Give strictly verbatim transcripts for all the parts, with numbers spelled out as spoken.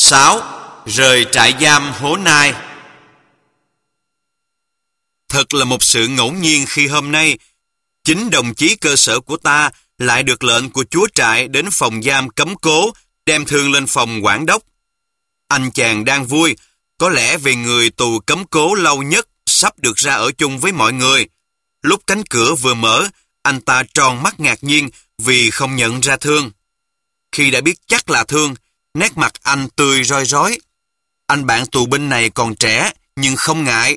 sáu. Rời trại giam Hố Nai. Thật là một sự ngẫu nhiên khi hôm nay, chính đồng chí cơ sở của ta lại được lệnh của chúa trại đến phòng giam cấm cố, đem Thương lên phòng quản đốc. Anh chàng đang vui, có lẽ vì người tù cấm cố lâu nhất sắp được ra ở chung với mọi người. Lúc cánh cửa vừa mở, anh ta tròn mắt ngạc nhiên vì không nhận ra Thương. Khi đã biết chắc là Thương, nét mặt anh tươi roi rói. Anh bạn tù binh này còn trẻ, nhưng không ngại.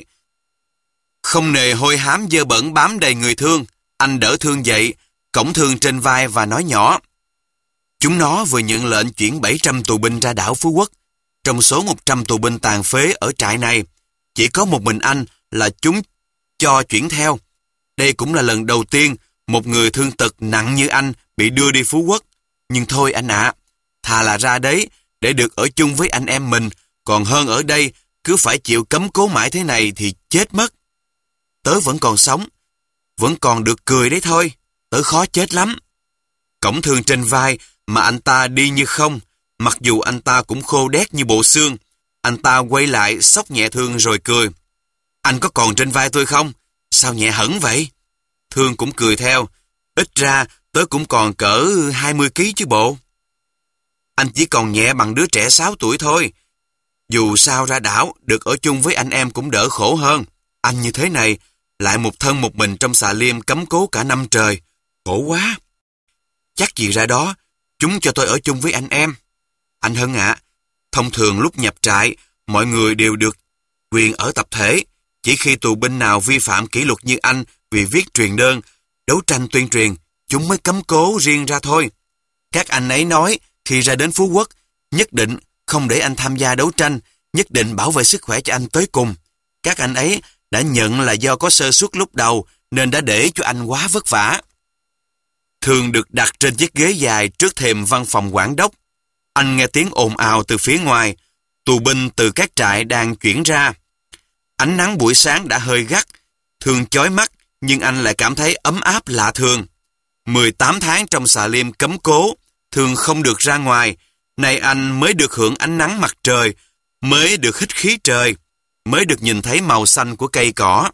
Không nề hôi hám dơ bẩn bám đầy người Thương, anh đỡ Thương dậy, cõng Thương trên vai và nói nhỏ. Chúng nó vừa nhận lệnh chuyển bảy trăm tù binh ra đảo Phú Quốc. Trong số một trăm tù binh tàn phế ở trại này, chỉ có một mình anh là chúng cho chuyển theo. Đây cũng là lần đầu tiên một người thương tật nặng như anh bị đưa đi Phú Quốc. Nhưng thôi anh ạ, thà là ra đấy để được ở chung với anh em mình, còn hơn ở đây cứ phải chịu cấm cố mãi thế này thì chết mất. Tớ vẫn còn sống, vẫn còn được cười đấy thôi, tớ khó chết lắm. Cõng Thương trên vai mà anh ta đi như không, mặc dù anh ta cũng khô đét như bộ xương. Anh ta quay lại xốc nhẹ Thương rồi cười. Anh có còn trên vai tôi không? Sao nhẹ hẳn vậy? Thương cũng cười theo. Ít ra tớ cũng còn cỡ hai mươi ký chứ bộ. Anh chỉ còn nhẹ bằng đứa trẻ sáu tuổi thôi. Dù sao ra đảo, được ở chung với anh em cũng đỡ khổ hơn. Anh như thế này, lại một thân một mình trong xà liêm cấm cố cả năm trời. Khổ quá. Chắc gì ra đó, chúng cho tôi ở chung với anh em. Anh Hân ạ, thông thường lúc nhập trại, mọi người đều được quyền ở tập thể. Chỉ khi tù binh nào vi phạm kỷ luật như anh vì viết truyền đơn, đấu tranh tuyên truyền, chúng mới cấm cố riêng ra thôi. Các anh ấy nói, khi ra đến Phú Quốc, nhất định không để anh tham gia đấu tranh, nhất định bảo vệ sức khỏe cho anh tới cùng. Các anh ấy đã nhận là do có sơ suất lúc đầu, nên đã để cho anh quá vất vả. Thương được đặt trên chiếc ghế dài trước thềm văn phòng quản đốc. Anh nghe tiếng ồn ào từ phía ngoài, tù binh từ các trại đang chuyển ra. Ánh nắng buổi sáng đã hơi gắt, Thương chói mắt, nhưng anh lại cảm thấy ấm áp lạ thường. mười tám tháng trong xà liêm cấm cố, Thương không được ra ngoài. Nay anh mới được hưởng ánh nắng mặt trời, mới được hít khí trời, mới được nhìn thấy màu xanh của cây cỏ.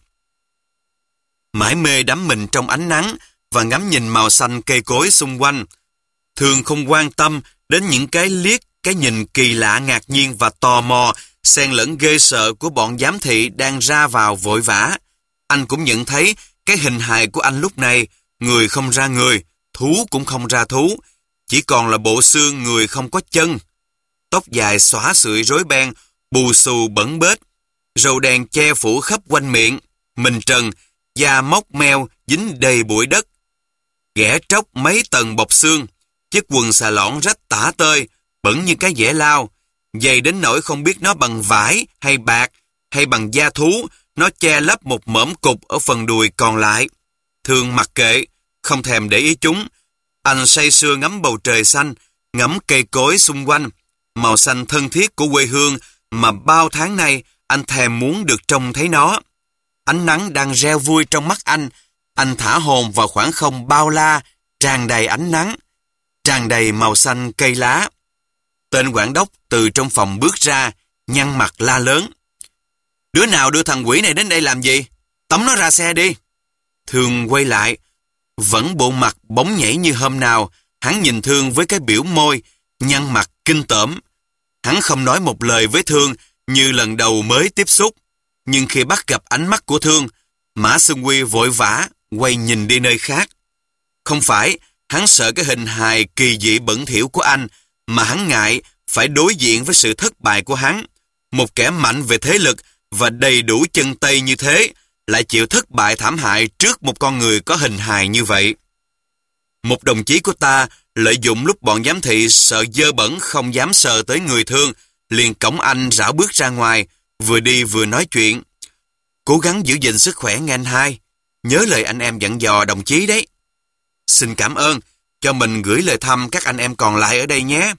Mải mê đắm mình trong ánh nắng và ngắm nhìn màu xanh cây cối xung quanh. Thương không quan tâm đến những cái liếc, cái nhìn kỳ lạ ngạc nhiên và tò mò, xen lẫn ghê sợ của bọn giám thị đang ra vào vội vã. Anh cũng nhận thấy cái hình hài của anh lúc này, người không ra người, thú cũng không ra thú, chỉ còn là bộ xương người không có chân. Tóc dài xõa sượi rối beng, bù xù bẩn bết, râu đen che phủ khắp quanh miệng, mình trần, da mốc meo dính đầy bụi đất, ghẻ tróc mấy tầng bọc xương, chiếc quần xà lỏn rách tả tơi, bẩn như cái dẻ lao, dày đến nỗi không biết nó bằng vải hay bạc hay bằng da thú, nó che lấp một mỏm cục ở phần đùi còn lại. Thương mặc kệ, không thèm để ý chúng. Anh say sưa ngắm bầu trời xanh, ngắm cây cối xung quanh, màu xanh thân thiết của quê hương mà bao tháng nay anh thèm muốn được trông thấy nó. Ánh nắng đang reo vui trong mắt anh, anh thả hồn vào khoảng không bao la, tràn đầy ánh nắng, tràn đầy màu xanh cây lá. Tên quản đốc từ trong phòng bước ra, nhăn mặt la lớn. Đứa nào đưa thằng quỷ này đến đây làm gì? Tống nó ra xe đi. Thương quay lại, vẫn bộ mặt bóng nhảy như hôm nào. Hắn nhìn Thương với cái biểu môi, nhăn mặt kinh tởm. Hắn không nói một lời với Thương như lần đầu mới tiếp xúc. Nhưng khi bắt gặp ánh mắt của Thương, Mã Xuân Quy vội vã quay nhìn đi nơi khác. Không phải hắn sợ cái hình hài kỳ dị bẩn thỉu của anh, mà hắn ngại phải đối diện với sự thất bại của hắn. Một kẻ mạnh về thế lực và đầy đủ chân tay như thế lại chịu thất bại thảm hại trước một con người có hình hài như vậy. Một đồng chí của ta lợi dụng lúc bọn giám thị sợ dơ bẩn không dám sờ tới người Thương, liền cõng anh rảo bước ra ngoài, vừa đi vừa nói chuyện. Cố gắng giữ gìn sức khỏe nghe anh hai, nhớ lời anh em dặn dò đồng chí đấy. Xin cảm ơn, cho mình gửi lời thăm các anh em còn lại ở đây nhé.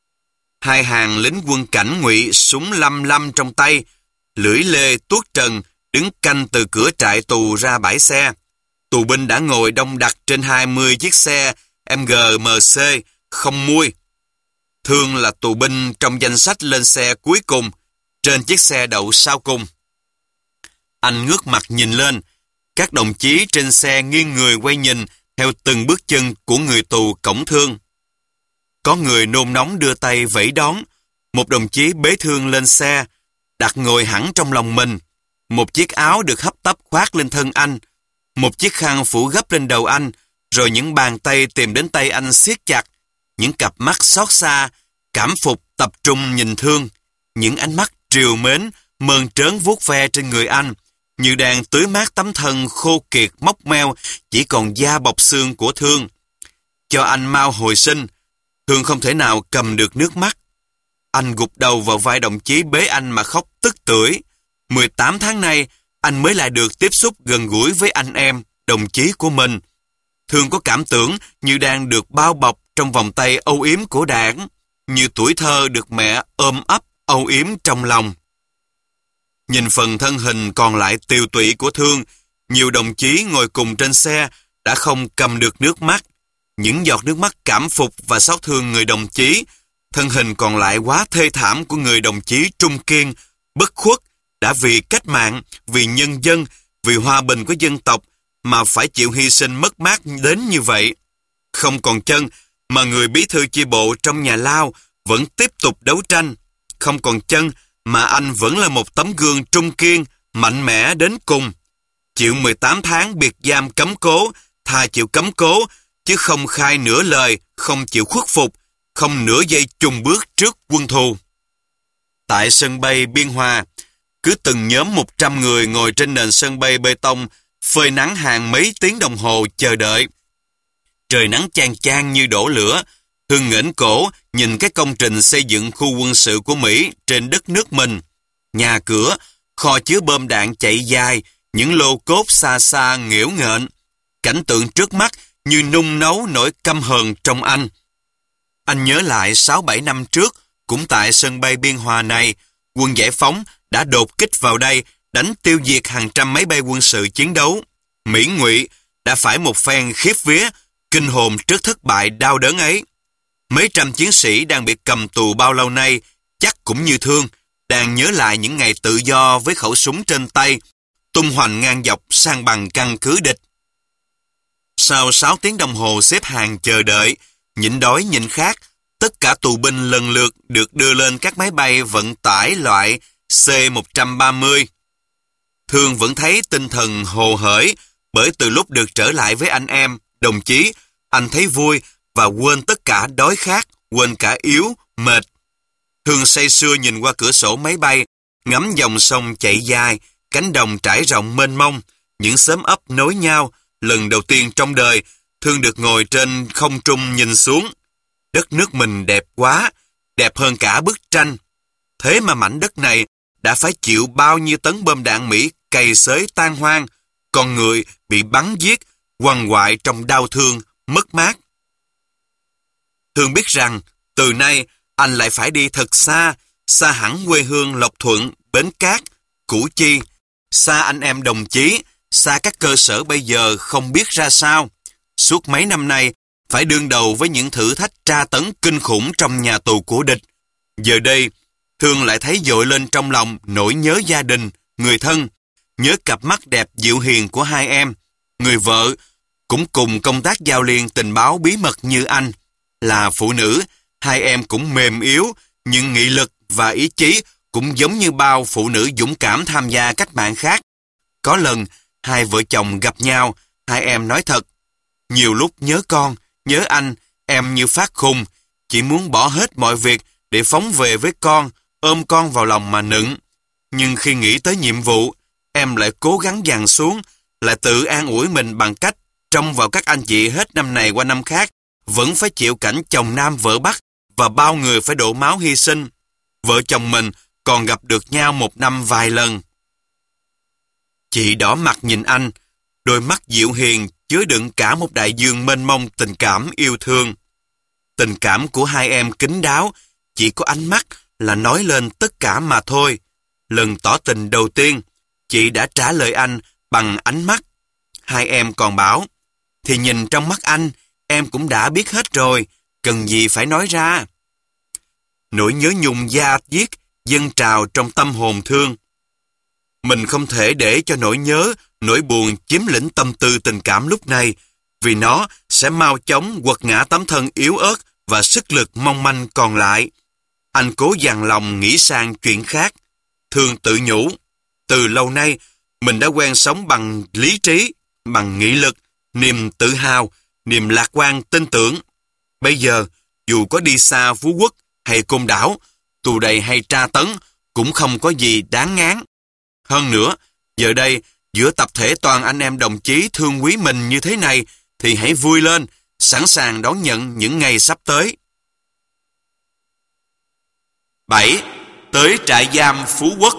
Hai hàng lính quân cảnh ngụy súng lăm lăm trong tay, lưỡi lê tuốt trần, đứng canh từ cửa trại tù ra bãi xe. Tù binh đã ngồi đông đặc trên hai mươi chiếc xe em giê em xê không mui. Thương là tù binh trong danh sách lên xe cuối cùng, trên chiếc xe đậu sau cùng. Anh ngước mặt nhìn lên, các đồng chí trên xe nghiêng người quay nhìn theo từng bước chân của người tù cõng Thương. Có người nôn nóng đưa tay vẫy đón, một đồng chí bế Thương lên xe, đặt ngồi hẳn trong lòng mình. Một chiếc áo được hấp tấp khoác lên thân anh, một chiếc khăn phủ gấp lên đầu anh, rồi những bàn tay tìm đến tay anh siết chặt, những cặp mắt xót xa, cảm phục tập trung nhìn Thương, những ánh mắt trìu mến, mơn trớn vuốt ve trên người anh, như đang tưới mát tấm thân khô kiệt mốc meo, chỉ còn da bọc xương của Thương. Cho anh mau hồi sinh, Thương không thể nào cầm được nước mắt. Anh gục đầu vào vai đồng chí bế anh mà khóc tức tưởi. mười tám tháng nay, anh mới lại được tiếp xúc gần gũi với anh em, đồng chí của mình. Thương có cảm tưởng như đang được bao bọc trong vòng tay âu yếm của Đảng, như tuổi thơ được mẹ ôm ấp âu yếm trong lòng. Nhìn phần thân hình còn lại tiều tụy của Thương, nhiều đồng chí ngồi cùng trên xe đã không cầm được nước mắt. Những giọt nước mắt cảm phục và xót thương người đồng chí, thân hình còn lại quá thê thảm của người đồng chí trung kiên, bất khuất, đã vì cách mạng, vì nhân dân, vì hòa bình của dân tộc mà phải chịu hy sinh mất mát đến như vậy. Không còn chân mà người bí thư chi bộ trong nhà lao vẫn tiếp tục đấu tranh. Không còn chân mà anh vẫn là một tấm gương trung kiên, mạnh mẽ đến cùng. Chịu mười tám tháng biệt giam cấm cố, thà chịu cấm cố, chứ không khai nửa lời, không chịu khuất phục, không nửa giây chùng bước trước quân thù. Tại sân bay Biên Hòa, cứ từng nhóm một trăm người ngồi trên nền sân bay bê tông, phơi nắng hàng mấy tiếng đồng hồ chờ đợi. Trời nắng chang chang như đổ lửa, Thương nghển cổ nhìn cái công trình xây dựng khu quân sự của Mỹ trên đất nước mình. Nhà cửa, kho chứa bom đạn chạy dài, những lô cốt xa xa nghễu nghệch. Cảnh tượng trước mắt như nung nấu nỗi căm hờn trong anh. Anh nhớ lại sáu bảy năm trước, cũng tại sân bay Biên Hòa này, quân giải phóng đã đột kích vào đây, đánh tiêu diệt hàng trăm máy bay quân sự chiến đấu. Mỹ Ngụy đã phải một phen khiếp vía, kinh hồn trước thất bại đau đớn ấy. Mấy trăm chiến sĩ đang bị cầm tù bao lâu nay, chắc cũng như Thương, đang nhớ lại những ngày tự do với khẩu súng trên tay, tung hoành ngang dọc sang bằng căn cứ địch. Sau sáu tiếng đồng hồ xếp hàng chờ đợi, nhịn đói nhịn khát, tất cả tù binh lần lượt được đưa lên các máy bay vận tải loại C một ba mươi. Thương vẫn thấy tinh thần hồ hởi, bởi từ lúc được trở lại với anh em, đồng chí, anh thấy vui và quên tất cả đói khát, quên cả yếu, mệt. Thương say sưa nhìn qua cửa sổ máy bay, ngắm dòng sông chạy dài, cánh đồng trải rộng mênh mông, những xóm ấp nối nhau. Lần đầu tiên trong đời, Thương được ngồi trên không trung nhìn xuống. Đất nước mình đẹp quá, đẹp hơn cả bức tranh. Thế mà mảnh đất này đã phải chịu bao nhiêu tấn bom đạn Mỹ cày xới tan hoang, con người bị bắn giết, quằn quại trong đau thương, mất mát. Thương biết rằng, từ nay anh lại phải đi thật xa, xa hẳn quê hương Lộc Thuận, Bến Cát, Củ Chi, xa anh em đồng chí, xa các cơ sở bây giờ không biết ra sao. Suốt mấy năm nay, phải đương đầu với những thử thách tra tấn kinh khủng trong nhà tù của địch. Giờ đây, Thương lại thấy dội lên trong lòng nỗi nhớ gia đình, người thân, nhớ cặp mắt đẹp dịu hiền của hai em. Người vợ cũng cùng công tác giao liên tình báo bí mật như anh. Là phụ nữ, hai em cũng mềm yếu, nhưng nghị lực và ý chí cũng giống như bao phụ nữ dũng cảm tham gia cách mạng khác. Có lần, hai vợ chồng gặp nhau, hai em nói thật. Nhiều lúc nhớ con, nhớ anh, em như phát khùng, chỉ muốn bỏ hết mọi việc để phóng về với con, ôm con vào lòng mà nựng. Nhưng khi nghĩ tới nhiệm vụ, em lại cố gắng dằn xuống, lại tự an ủi mình bằng cách trông vào các anh chị hết năm này qua năm khác, vẫn phải chịu cảnh chồng nam vợ bắc và bao người phải đổ máu hy sinh. Vợ chồng mình còn gặp được nhau một năm vài lần. Chị đỏ mặt nhìn anh, đôi mắt dịu hiền chứa đựng cả một đại dương mênh mông tình cảm yêu thương. Tình cảm của hai em kín đáo, chỉ có ánh mắt là nói lên tất cả mà thôi. Lần tỏ tình đầu tiên, chị đã trả lời anh bằng ánh mắt. Hai em còn bảo, thì nhìn trong mắt anh, em cũng đã biết hết rồi, cần gì phải nói ra. nỗi nhớ nhung da diết dâng trào trong tâm hồn Thương. Mình không thể để cho nỗi nhớ, nỗi buồn chiếm lĩnh tâm tư tình cảm lúc này, vì nó sẽ mau chóng quật ngã tấm thân yếu ớt và sức lực mong manh còn lại. Anh cố dằn lòng nghĩ sang chuyện khác. Thương tự nhủ, từ lâu nay, mình đã quen sống bằng lý trí, bằng nghị lực, niềm tự hào, niềm lạc quan tin tưởng. Bây giờ, dù có đi xa Phú Quốc hay Côn Đảo, tù đầy hay tra tấn, cũng không có gì đáng ngán. Hơn nữa, giờ đây, giữa tập thể toàn anh em đồng chí thương quý mình như thế này, thì hãy vui lên, sẵn sàng đón nhận những ngày sắp tới. bảy. Tới trại giam Phú Quốc.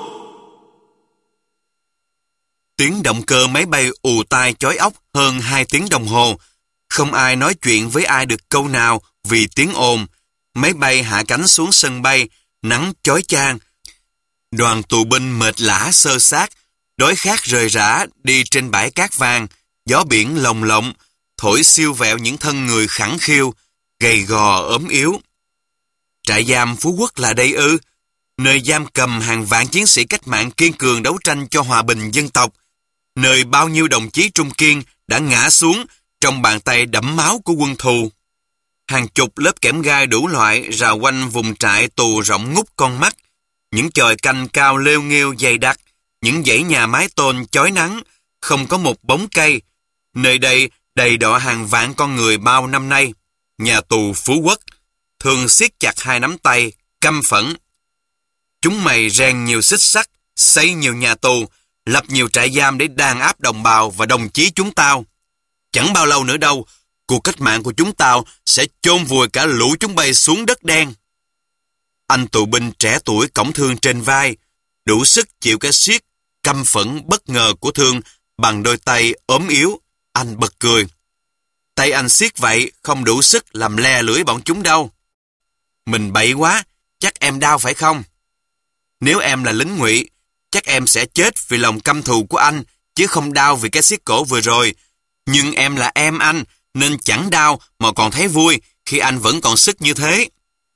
Tiếng động cơ máy bay ù tai chói óc hơn hai tiếng đồng hồ. Không ai nói chuyện với ai được câu nào vì tiếng ồn. Máy bay hạ cánh xuống sân bay, nắng chói chang. Đoàn tù binh mệt lả xơ xác, đói khát rời rã đi trên bãi cát vàng, gió biển lồng lộng, thổi siêu vẹo những thân người khẳng khiu, gầy gò ốm yếu. Trại giam Phú Quốc là đây ư? Nơi giam cầm hàng vạn chiến sĩ cách mạng kiên cường đấu tranh cho hòa bình dân tộc, nơi bao nhiêu đồng chí trung kiên đã ngã xuống trong bàn tay đẫm máu của quân thù. Hàng chục lớp kẽm gai đủ loại rào quanh vùng trại tù rộng ngút con mắt, những chòi canh cao lêu nghêu dày đặc, những dãy nhà mái tôn chói nắng, không có một bóng cây. Nơi đây đầy đọa hàng vạn con người bao năm nay. Nhà tù Phú Quốc. Thường siết chặt hai nắm tay, căm phẫn. Chúng mày rèn nhiều xích sắt, xây nhiều nhà tù, lập nhiều trại giam để đàn áp đồng bào và đồng chí chúng tao. Chẳng bao lâu nữa đâu, cuộc cách mạng của chúng tao sẽ chôn vùi cả lũ chúng bay xuống đất đen. Anh tù binh trẻ tuổi cõng Thương trên vai, đủ sức chịu cái siết căm phẫn bất ngờ của Thương bằng đôi tay ốm yếu. Anh bật cười. Tay anh siết vậy không đủ sức làm le lưỡi bọn chúng đâu. Mình bậy quá, chắc em đau phải không? Nếu em là lính ngụy, chắc em sẽ chết vì lòng căm thù của anh, chứ không đau vì cái siết cổ vừa rồi. Nhưng em là em anh, nên chẳng đau mà còn thấy vui khi anh vẫn còn sức như thế.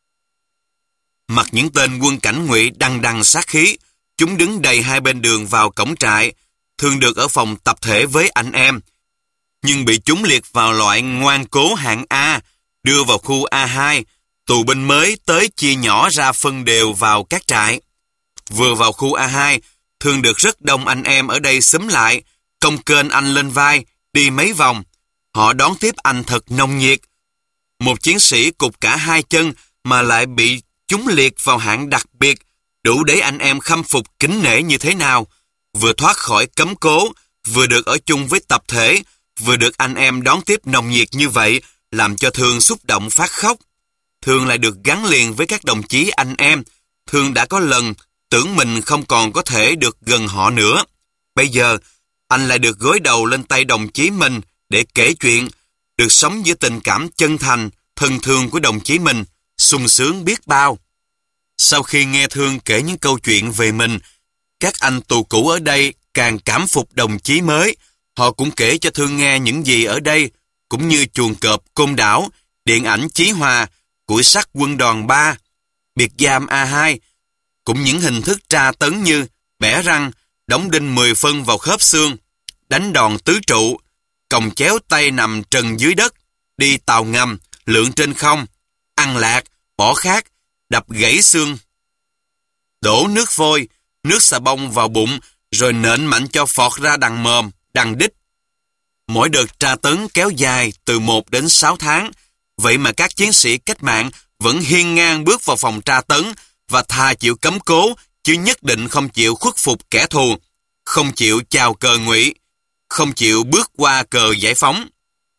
Mặt những tên quân cảnh ngụy đằng đằng sát khí, chúng đứng đầy hai bên đường vào cổng trại, thường được ở phòng tập thể với anh em. Nhưng bị chúng liệt vào loại ngoan cố hạng A, đưa vào khu A hai, tù binh mới tới chia nhỏ ra phân đều vào các trại. Vừa vào khu A hai, thường được rất đông anh em ở đây xúm lại, cong kênh anh lên vai, đi mấy vòng. Họ đón tiếp anh thật nồng nhiệt. Một chiến sĩ cụt cả hai chân mà lại bị chúng liệt vào hạng đặc biệt, đủ để anh em khâm phục kính nể như thế nào. Vừa thoát khỏi cấm cố, vừa được ở chung với tập thể, vừa được anh em đón tiếp nồng nhiệt như vậy, làm cho Thương xúc động phát khóc. Thương lại được gắn liền với các đồng chí anh em. Thương đã có lần tưởng mình không còn có thể được gần họ nữa. Bây giờ, anh lại được gối đầu lên tay đồng chí mình để kể chuyện, được sống giữa tình cảm chân thành, thân thương của đồng chí mình, sung sướng biết bao. Sau khi nghe Thương kể những câu chuyện về mình, các anh tù cũ ở đây càng cảm phục đồng chí mới. Họ cũng kể cho Thương nghe những gì ở đây, cũng như chuồng cọp Côn Đảo, điện ảnh Chí Hòa, củi sắt quân đoàn ba, biệt giam A hai, cũng những hình thức tra tấn như bẻ răng, đóng đinh mười phân vào khớp xương, đánh đòn tứ trụ, còng chéo tay nằm trần dưới đất, đi tàu ngầm, lượn trên không, ăn lạc, bỏ khát, đập gãy xương, đổ nước vôi, nước xà bông vào bụng, rồi nện mạnh cho phọt ra đằng mồm, đằng đít. Mỗi đợt tra tấn kéo dài từ một đến sáu tháng, vậy mà các chiến sĩ cách mạng vẫn hiên ngang bước vào phòng tra tấn và thà chịu cấm cố, chứ nhất định không chịu khuất phục kẻ thù, không chịu chào cờ ngụy, không chịu bước qua cờ giải phóng.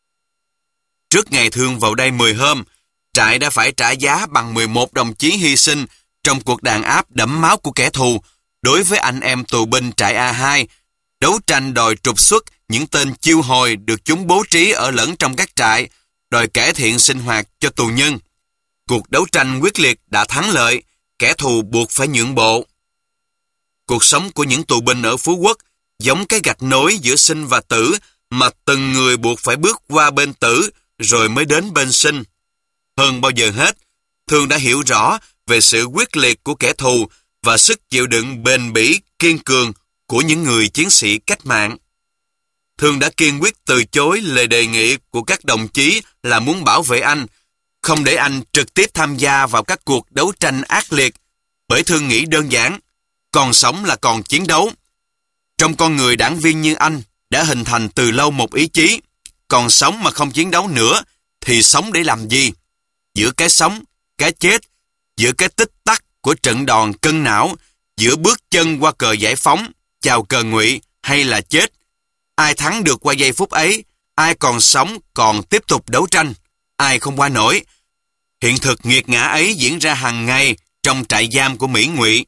Trước ngày Thương vào đây mười hôm, trại đã phải trả giá bằng mười một đồng chí hy sinh trong cuộc đàn áp đẫm máu của kẻ thù đối với anh em tù binh trại A hai, đấu tranh đòi trục xuất những tên chiêu hồi được chúng bố trí ở lẫn trong các trại, đòi cải thiện sinh hoạt cho tù nhân. Cuộc đấu tranh quyết liệt đã thắng lợi, kẻ thù buộc phải nhượng bộ. Cuộc sống của những tù binh ở Phú Quốc giống cái gạch nối giữa sinh và tử, mà từng người buộc phải bước qua bên tử rồi mới đến bên sinh. Hơn bao giờ hết, Thương đã hiểu rõ về sự quyết liệt của kẻ thù và sức chịu đựng bền bỉ, kiên cường của những người chiến sĩ cách mạng. Thương đã kiên quyết từ chối lời đề nghị của các đồng chí là muốn bảo vệ anh, không để anh trực tiếp tham gia vào các cuộc đấu tranh ác liệt, bởi Thương nghĩ đơn giản, còn sống là còn chiến đấu. Trong con người đảng viên như anh đã hình thành từ lâu một ý chí, còn sống mà không chiến đấu nữa thì sống để làm gì? Giữa cái sống, cái chết, giữa cái tích tắc của trận đòn cân não, giữa bước chân qua cờ giải phóng, chào cờ ngụy hay là chết, ai thắng được qua giây phút ấy, ai còn sống còn tiếp tục đấu tranh, ai không qua nổi. Hiện thực nghiệt ngã ấy diễn ra hàng ngày trong trại giam của Mỹ Ngụy.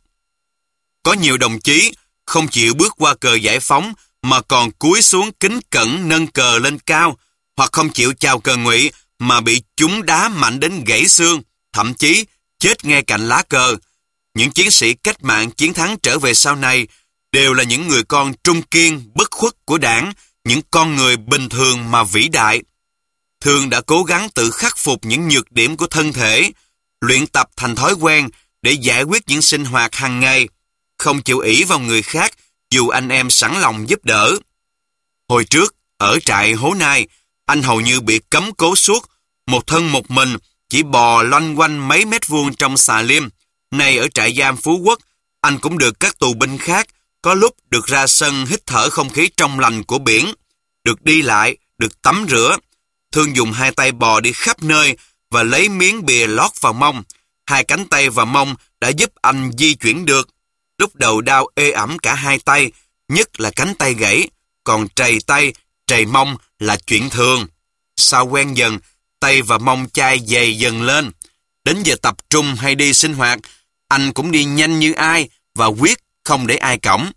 Có nhiều đồng chí không chịu bước qua cờ giải phóng mà còn cúi xuống kính cẩn nâng cờ lên cao, hoặc không chịu chào cờ ngụy mà bị chúng đá mạnh đến gãy xương, thậm chí chết ngay cạnh lá cờ. Những chiến sĩ cách mạng chiến thắng trở về sau này đều là những người con trung kiên, bất khuất của đảng, những con người bình thường mà vĩ đại. Thương đã cố gắng tự khắc phục những nhược điểm của thân thể, luyện tập thành thói quen để giải quyết những sinh hoạt hàng ngày, không chịu ỷ vào người khác dù anh em sẵn lòng giúp đỡ. Hồi trước, ở trại Hố Nai, anh hầu như bị cấm cố suốt, một thân một mình, chỉ bò loanh quanh mấy mét vuông trong xà lim. Nay ở trại giam Phú Quốc, anh cũng được các tù binh khác, có lúc được ra sân hít thở không khí trong lành của biển, được đi lại, được tắm rửa. Thương dùng hai tay bò đi khắp nơi và lấy miếng bìa lót vào mông. Hai cánh tay và mông đã giúp anh di chuyển được. Lúc đầu đau ê ẩm cả hai tay, nhất là cánh tay gãy, còn trầy tay, trầy mông là chuyện thường. Sau quen dần, tay và mông chai dày dần lên. Đến giờ tập trung hay đi sinh hoạt, anh cũng đi nhanh như ai và quyết không để ai cõng.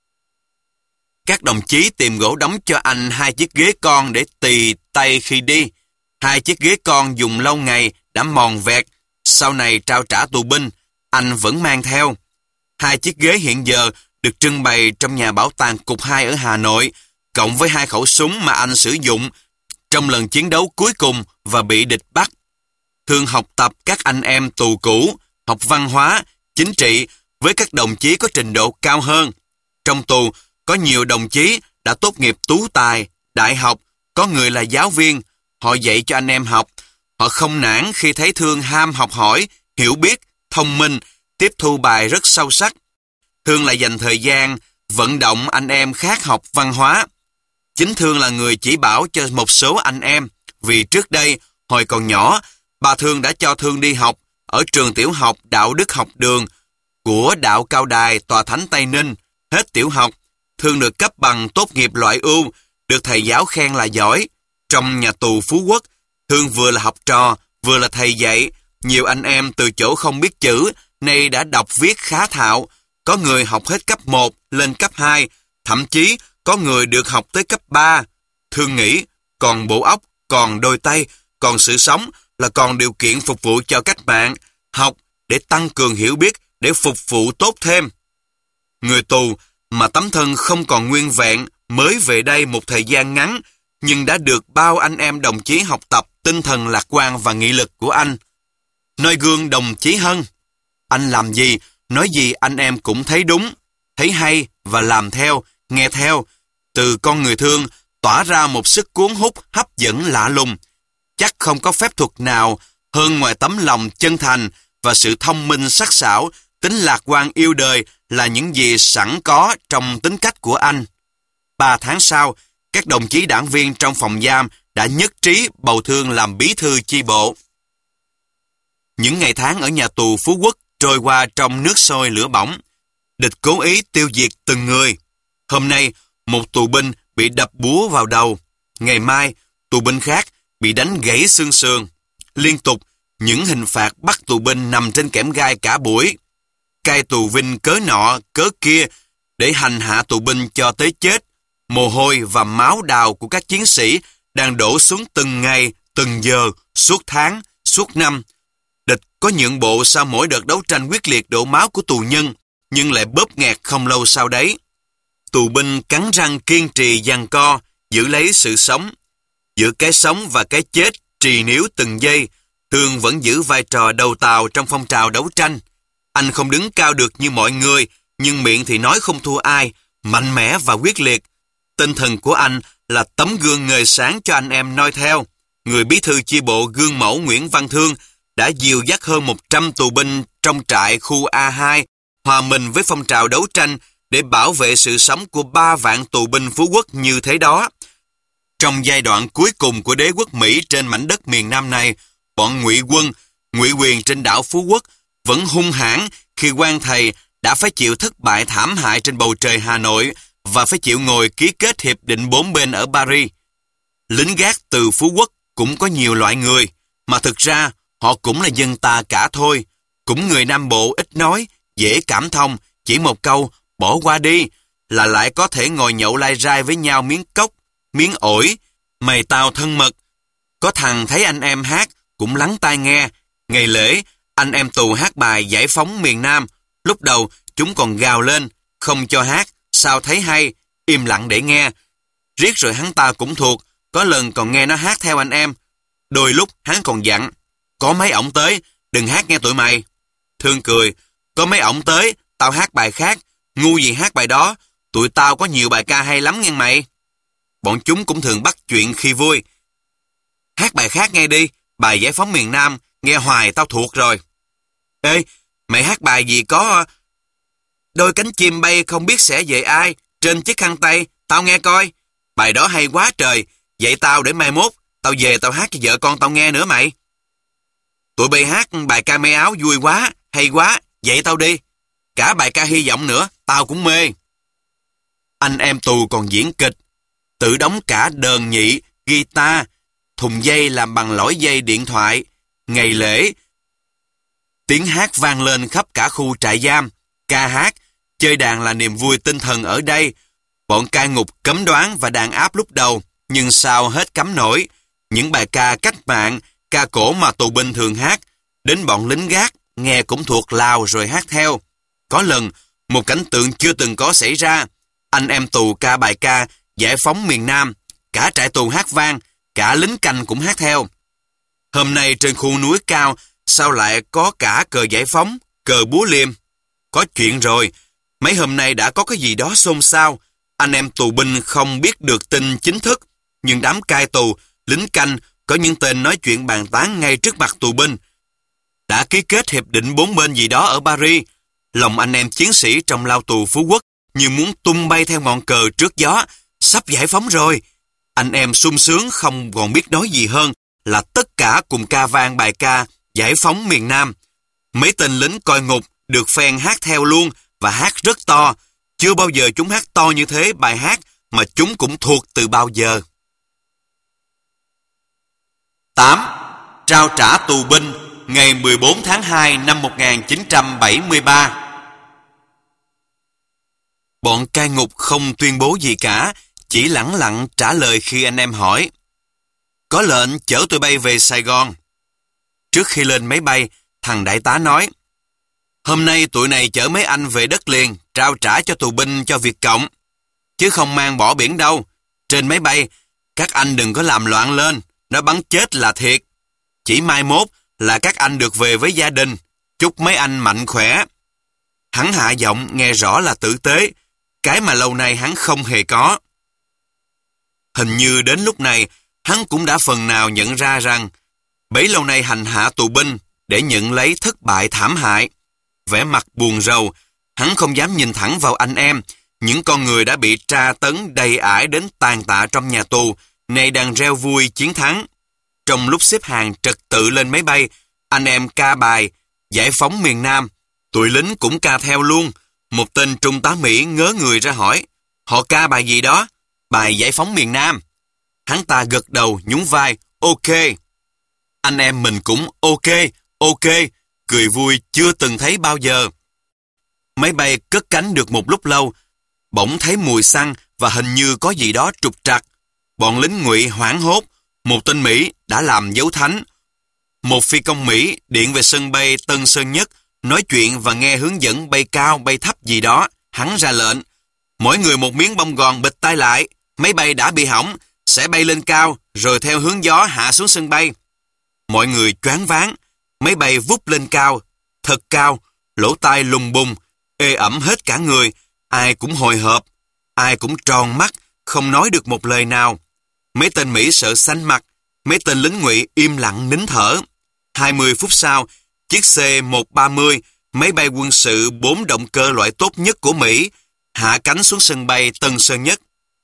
Các đồng chí tìm gỗ đóng cho anh hai chiếc ghế con để tì tay khi đi. Hai chiếc ghế con dùng lâu ngày đã mòn vẹt, sau này trao trả tù binh, anh vẫn mang theo. Hai chiếc ghế hiện giờ được trưng bày trong nhà bảo tàng Cục hai ở Hà Nội, cộng với hai khẩu súng mà anh sử dụng trong lần chiến đấu cuối cùng và bị địch bắt. Thương học tập các anh em tù cũ, học văn hóa, chính trị với các đồng chí có trình độ cao hơn. Trong tù, có nhiều đồng chí đã tốt nghiệp tú tài, đại học, có người là giáo viên. Họ dạy cho anh em học. Họ không nản khi thấy Thương ham học hỏi, hiểu biết, thông minh, tiếp thu bài rất sâu sắc. Thương lại dành thời gian vận động anh em khác học văn hóa. Chính Thương là người chỉ bảo cho một số anh em, vì trước đây, hồi còn nhỏ, bà Thương đã cho Thương đi học ở trường tiểu học Đạo Đức Học Đường của Đạo Cao Đài, Tòa Thánh Tây Ninh. Hết tiểu học, Thương được cấp bằng tốt nghiệp loại ưu, được thầy giáo khen là giỏi. Trong nhà tù Phú Quốc, Thương vừa là học trò, vừa là thầy dạy. Nhiều anh em từ chỗ không biết chữ, nay đã đọc viết khá thạo. Có người học hết cấp một, lên cấp hai, thậm chí có người được học tới cấp ba. Thương nghĩ, còn bộ óc, còn đôi tay, còn sự sống là còn điều kiện phục vụ cho cách mạng. Học để tăng cường hiểu biết, để phục vụ tốt thêm. Người tù mà tấm thân không còn nguyên vẹn mới về đây một thời gian ngắn, nhưng đã được bao anh em đồng chí học tập tinh thần lạc quan và nghị lực của anh. Noi gương đồng chí Hân. Anh làm gì, nói gì anh em cũng thấy đúng, thấy hay và làm theo, nghe theo. Từ con người Thương tỏa ra một sức cuốn hút hấp dẫn lạ lùng. Chắc không có phép thuật nào hơn ngoài tấm lòng chân thành và sự thông minh sắc sảo, tính lạc quan yêu đời là những gì sẵn có trong tính cách của anh. Ba tháng sau, các đồng chí đảng viên trong phòng giam đã nhất trí bầu Thương làm bí thư chi bộ. Những ngày tháng ở nhà tù Phú Quốc trôi qua trong nước sôi lửa bỏng. Địch cố ý tiêu diệt từng người. Hôm nay, một tù binh bị đập búa vào đầu. Ngày mai, tù binh khác bị đánh gãy xương sườn. Liên tục, những hình phạt bắt tù binh nằm trên kẽm gai cả buổi. Cai tù vinh cớ nọ, cớ kia để hành hạ tù binh cho tới chết. Mồ hôi và máu đào của các chiến sĩ đang đổ xuống từng ngày, từng giờ, suốt tháng, suốt năm. Địch có nhượng bộ sau mỗi đợt đấu tranh quyết liệt đổ máu của tù nhân, nhưng lại bóp nghẹt không lâu sau đấy. Tù binh cắn răng kiên trì giằng co, giữ lấy sự sống. Giữa cái sống và cái chết trì níu từng giây, Thương vẫn giữ vai trò đầu tàu trong phong trào đấu tranh. Anh không đứng cao được như mọi người, nhưng miệng thì nói không thua ai, mạnh mẽ và quyết liệt. Tinh thần của anh là tấm gương ngời sáng cho anh em noi theo. Người bí thư chi bộ gương mẫu Nguyễn Văn Thương đã dìu dắt hơn một trăm tù binh trong trại khu A hai hòa mình với phong trào đấu tranh để bảo vệ sự sống của ba vạn tù binh Phú Quốc như thế đó. Trong giai đoạn cuối cùng của đế quốc Mỹ trên mảnh đất miền Nam này, bọn ngụy quân, ngụy quyền trên đảo Phú Quốc vẫn hung hãn khi quan thầy đã phải chịu thất bại thảm hại trên bầu trời Hà Nội và phải chịu ngồi ký kết hiệp định bốn bên ở Paris. Lính gác từ Phú Quốc cũng có nhiều loại người, mà thực ra họ cũng là dân ta cả thôi. Cũng người Nam Bộ ít nói, dễ cảm thông, chỉ một câu bỏ qua đi là lại có thể ngồi nhậu lai rai với nhau miếng cốc, miếng ổi, mày tao thân mật. Có thằng thấy anh em hát cũng lắng tai nghe. Ngày lễ, anh em tù hát bài giải phóng miền Nam. Lúc đầu chúng còn gào lên, không cho hát, sao thấy hay, im lặng để nghe. Riết rồi hắn ta cũng thuộc, có lần còn nghe nó hát theo anh em. Đôi lúc hắn còn dặn, có mấy ổng tới, đừng hát nghe tụi mày. Thương cười, có mấy ổng tới, tao hát bài khác, ngu gì hát bài đó, tụi tao có nhiều bài ca hay lắm nghe mày. Bọn chúng cũng thường bắt chuyện khi vui. Hát bài khác nghe đi, bài giải phóng miền Nam, nghe hoài tao thuộc rồi. Ê, mày hát bài gì có đôi cánh chim bay không biết sẽ về ai, trên chiếc khăn tay, tao nghe coi. Bài đó hay quá trời, dạy tao để mai mốt, tao về tao hát cho vợ con tao nghe nữa mày. Tụi bay hát bài ca mê áo vui quá, hay quá, dạy tao đi. Cả bài ca hy vọng nữa, tao cũng mê. Anh em tù còn diễn kịch, tự đóng cả đờn nhị, guitar, thùng dây làm bằng lõi dây điện thoại. Ngày lễ, tiếng hát vang lên khắp cả khu trại giam. Ca hát, chơi đàn là niềm vui tinh thần ở đây. Bọn cai ngục cấm đoán và đàn áp lúc đầu, nhưng sao hết cấm nổi. Những bài ca cách mạng, ca cổ mà tù binh thường hát, đến bọn lính gác nghe cũng thuộc lào rồi hát theo. Có lần, một cảnh tượng chưa từng có xảy ra. Anh em tù ca bài ca giải phóng miền Nam, cả trại tù hát vang, cả lính canh cũng hát theo. Hôm nay trên khu núi cao, sao lại có cả cờ giải phóng, cờ búa liềm? Có chuyện rồi, mấy hôm nay đã có cái gì đó xôn xao. Anh em tù binh không biết được tin chính thức, nhưng đám cai tù, lính canh có những tên nói chuyện bàn tán ngay trước mặt tù binh. Đã ký kết hiệp định bốn bên gì đó ở Paris. Lòng anh em chiến sĩ trong lao tù Phú Quốc như muốn tung bay theo ngọn cờ trước gió, sắp giải phóng rồi. Anh em sung sướng không còn biết nói gì hơn là tất cả cùng ca vang bài ca giải phóng miền Nam. Mấy tên lính coi ngục được phen hát theo luôn và hát rất to. Chưa bao giờ chúng hát to như thế bài hát mà chúng cũng thuộc từ bao giờ. tám. Trao trả tù binh ngày mười bốn tháng hai năm một nghìn chín trăm bảy mươi ba. Bọn cai ngục không tuyên bố gì cả, chỉ lẳng lặng trả lời khi anh em hỏi. Có lệnh chở tụi bay về Sài Gòn. Trước khi lên máy bay, thằng đại tá nói, hôm nay tụi này chở mấy anh về đất liền, trao trả cho tù binh cho Việt Cộng, chứ không mang bỏ biển đâu. Trên máy bay, các anh đừng có làm loạn lên, nó bắn chết là thiệt. Chỉ mai mốt là các anh được về với gia đình, chúc mấy anh mạnh khỏe. Hắn hạ giọng nghe rõ là tử tế, cái mà lâu nay hắn không hề có. Hình như đến lúc này, hắn cũng đã phần nào nhận ra rằng bấy lâu nay hành hạ tù binh để nhận lấy thất bại thảm hại. Vẻ mặt buồn rầu, hắn không dám nhìn thẳng vào anh em, những con người đã bị tra tấn đầy ải đến tàn tạ trong nhà tù, nay đang reo vui chiến thắng. Trong lúc xếp hàng trật tự lên máy bay, anh em ca bài giải phóng miền Nam, tụi lính cũng ca theo luôn. Một tên trung tá Mỹ ngớ người ra hỏi, họ ca bài gì đó? Bài giải phóng miền Nam. Hắn ta gật đầu nhún vai, ok. Anh em mình cũng ok, ok, cười vui chưa từng thấy bao giờ. Máy bay cất cánh được một lúc lâu, bỗng thấy mùi xăng và hình như có gì đó trục trặc. Bọn lính Ngụy hoảng hốt, một tên Mỹ đã làm dấu thánh. Một phi công Mỹ điện về sân bay Tân Sơn Nhất, nói chuyện và nghe hướng dẫn bay cao bay thấp gì đó. Hắn ra lệnh, mỗi người một miếng bông gòn bịt tai lại, máy bay đã bị hỏng, sẽ bay lên cao rồi theo hướng gió hạ xuống sân bay. Mọi người choáng váng, máy bay vút lên cao, thật cao, lỗ tai lùng bùng, ê ẩm hết cả người, ai cũng hồi hộp, ai cũng tròn mắt, không nói được một lời nào. Mấy tên Mỹ sợ xanh mặt, mấy tên lính Ngụy im lặng nín thở. hai mươi phút sau, chiếc C một ba mươi, máy bay quân sự bốn động cơ loại tốt nhất của Mỹ, hạ cánh xuống sân bay Tân Sơn Nhất.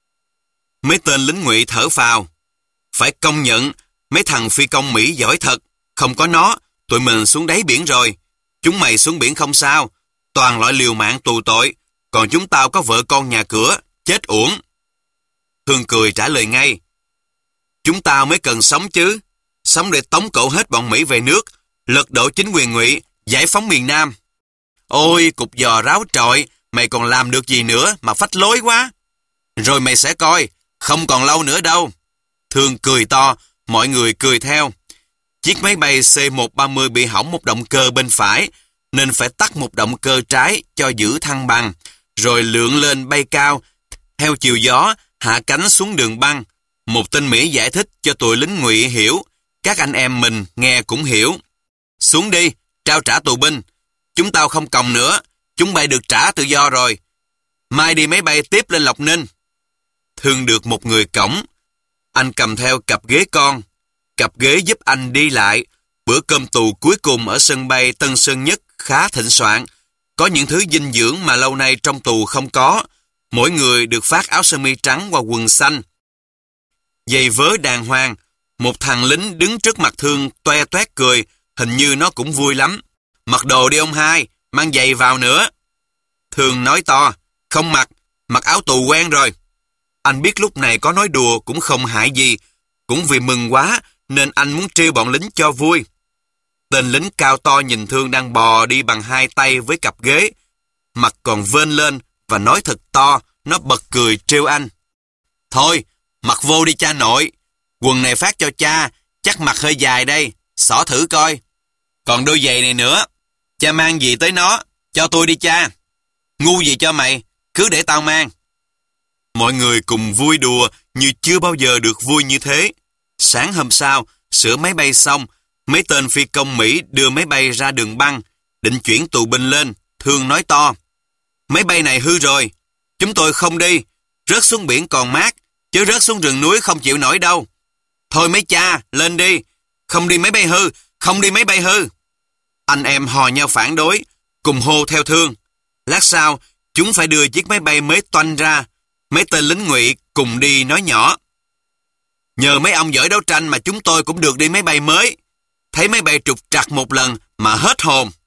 Mấy tên lính Ngụy thở phào. Phải công nhận, mấy thằng phi công Mỹ giỏi thật. Không có nó, tụi mình xuống đáy biển rồi. Chúng mày xuống biển không sao, toàn loại liều mạng tù tội. Còn chúng tao có vợ con nhà cửa, chết uổng. Thương cười trả lời ngay. Chúng tao mới cần sống chứ. Sống để tống cổ hết bọn Mỹ về nước, lật đổ chính quyền Ngụy, giải phóng miền Nam. Ôi, cục giò ráo trọi, mày còn làm được gì nữa mà phách lối quá. Rồi mày sẽ coi, không còn lâu nữa đâu. Thương cười to, mọi người cười theo. Chiếc máy bay C một ba mươi bị hỏng một động cơ bên phải, nên phải tắt một động cơ trái cho giữ thăng bằng, rồi lượn lên bay cao, theo chiều gió, hạ cánh xuống đường băng. Một tên Mỹ giải thích cho tụi lính Ngụy hiểu, các anh em mình nghe cũng hiểu. Xuống đi, trao trả tù binh. Chúng tao không còng nữa, chúng bay được trả tự do rồi. Mai đi máy bay tiếp lên Lộc Ninh. Thương được một người cõng. Anh cầm theo cặp ghế con. Cặp ghế giúp anh đi lại. Bữa cơm tù cuối cùng ở sân bay Tân Sơn Nhất khá thịnh soạn. Có những thứ dinh dưỡng mà lâu nay trong tù không có. Mỗi người được phát áo sơ mi trắng và quần xanh. Giày vớ đàng hoàng. Một thằng lính đứng trước mặt Thương toe toét cười. Hình như nó cũng vui lắm. Mặc đồ đi ông hai, mang giày vào nữa. Thương nói to, không mặc, mặc áo tù quen rồi. Anh biết lúc này có nói đùa cũng không hại gì. Cũng vì mừng quá nên anh muốn trêu bọn lính cho vui. Tên lính cao to nhìn Thương đang bò đi bằng hai tay với cặp ghế. Mặt còn vênh lên và nói thật to, nó bật cười trêu anh. Thôi, mặc vô đi cha nội. Quần này phát cho cha, chắc mặc hơi dài đây, xỏ thử coi. Còn đôi giày này nữa, cha mang gì tới nó, cho tôi đi cha. Ngu gì cho mày, cứ để tao mang. Mọi người cùng vui đùa như chưa bao giờ được vui như thế. Sáng hôm sau, sửa máy bay xong, mấy tên phi công Mỹ đưa máy bay ra đường băng, định chuyển tù binh lên. Thương nói to, máy bay này hư rồi, chúng tôi không đi, rớt xuống biển còn mát, chứ rớt xuống rừng núi không chịu nổi đâu. Thôi mấy cha, lên đi, không đi máy bay hư, không đi máy bay hư. Anh em hò nhau phản đối, cùng hô theo Thương. Lát sau, chúng phải đưa chiếc máy bay mới toanh ra. Mấy tên lính Ngụy cùng đi nói nhỏ. Nhờ mấy ông giỏi đấu tranh mà chúng tôi cũng được đi máy bay mới. Thấy máy bay trục trặc một lần mà hết hồn.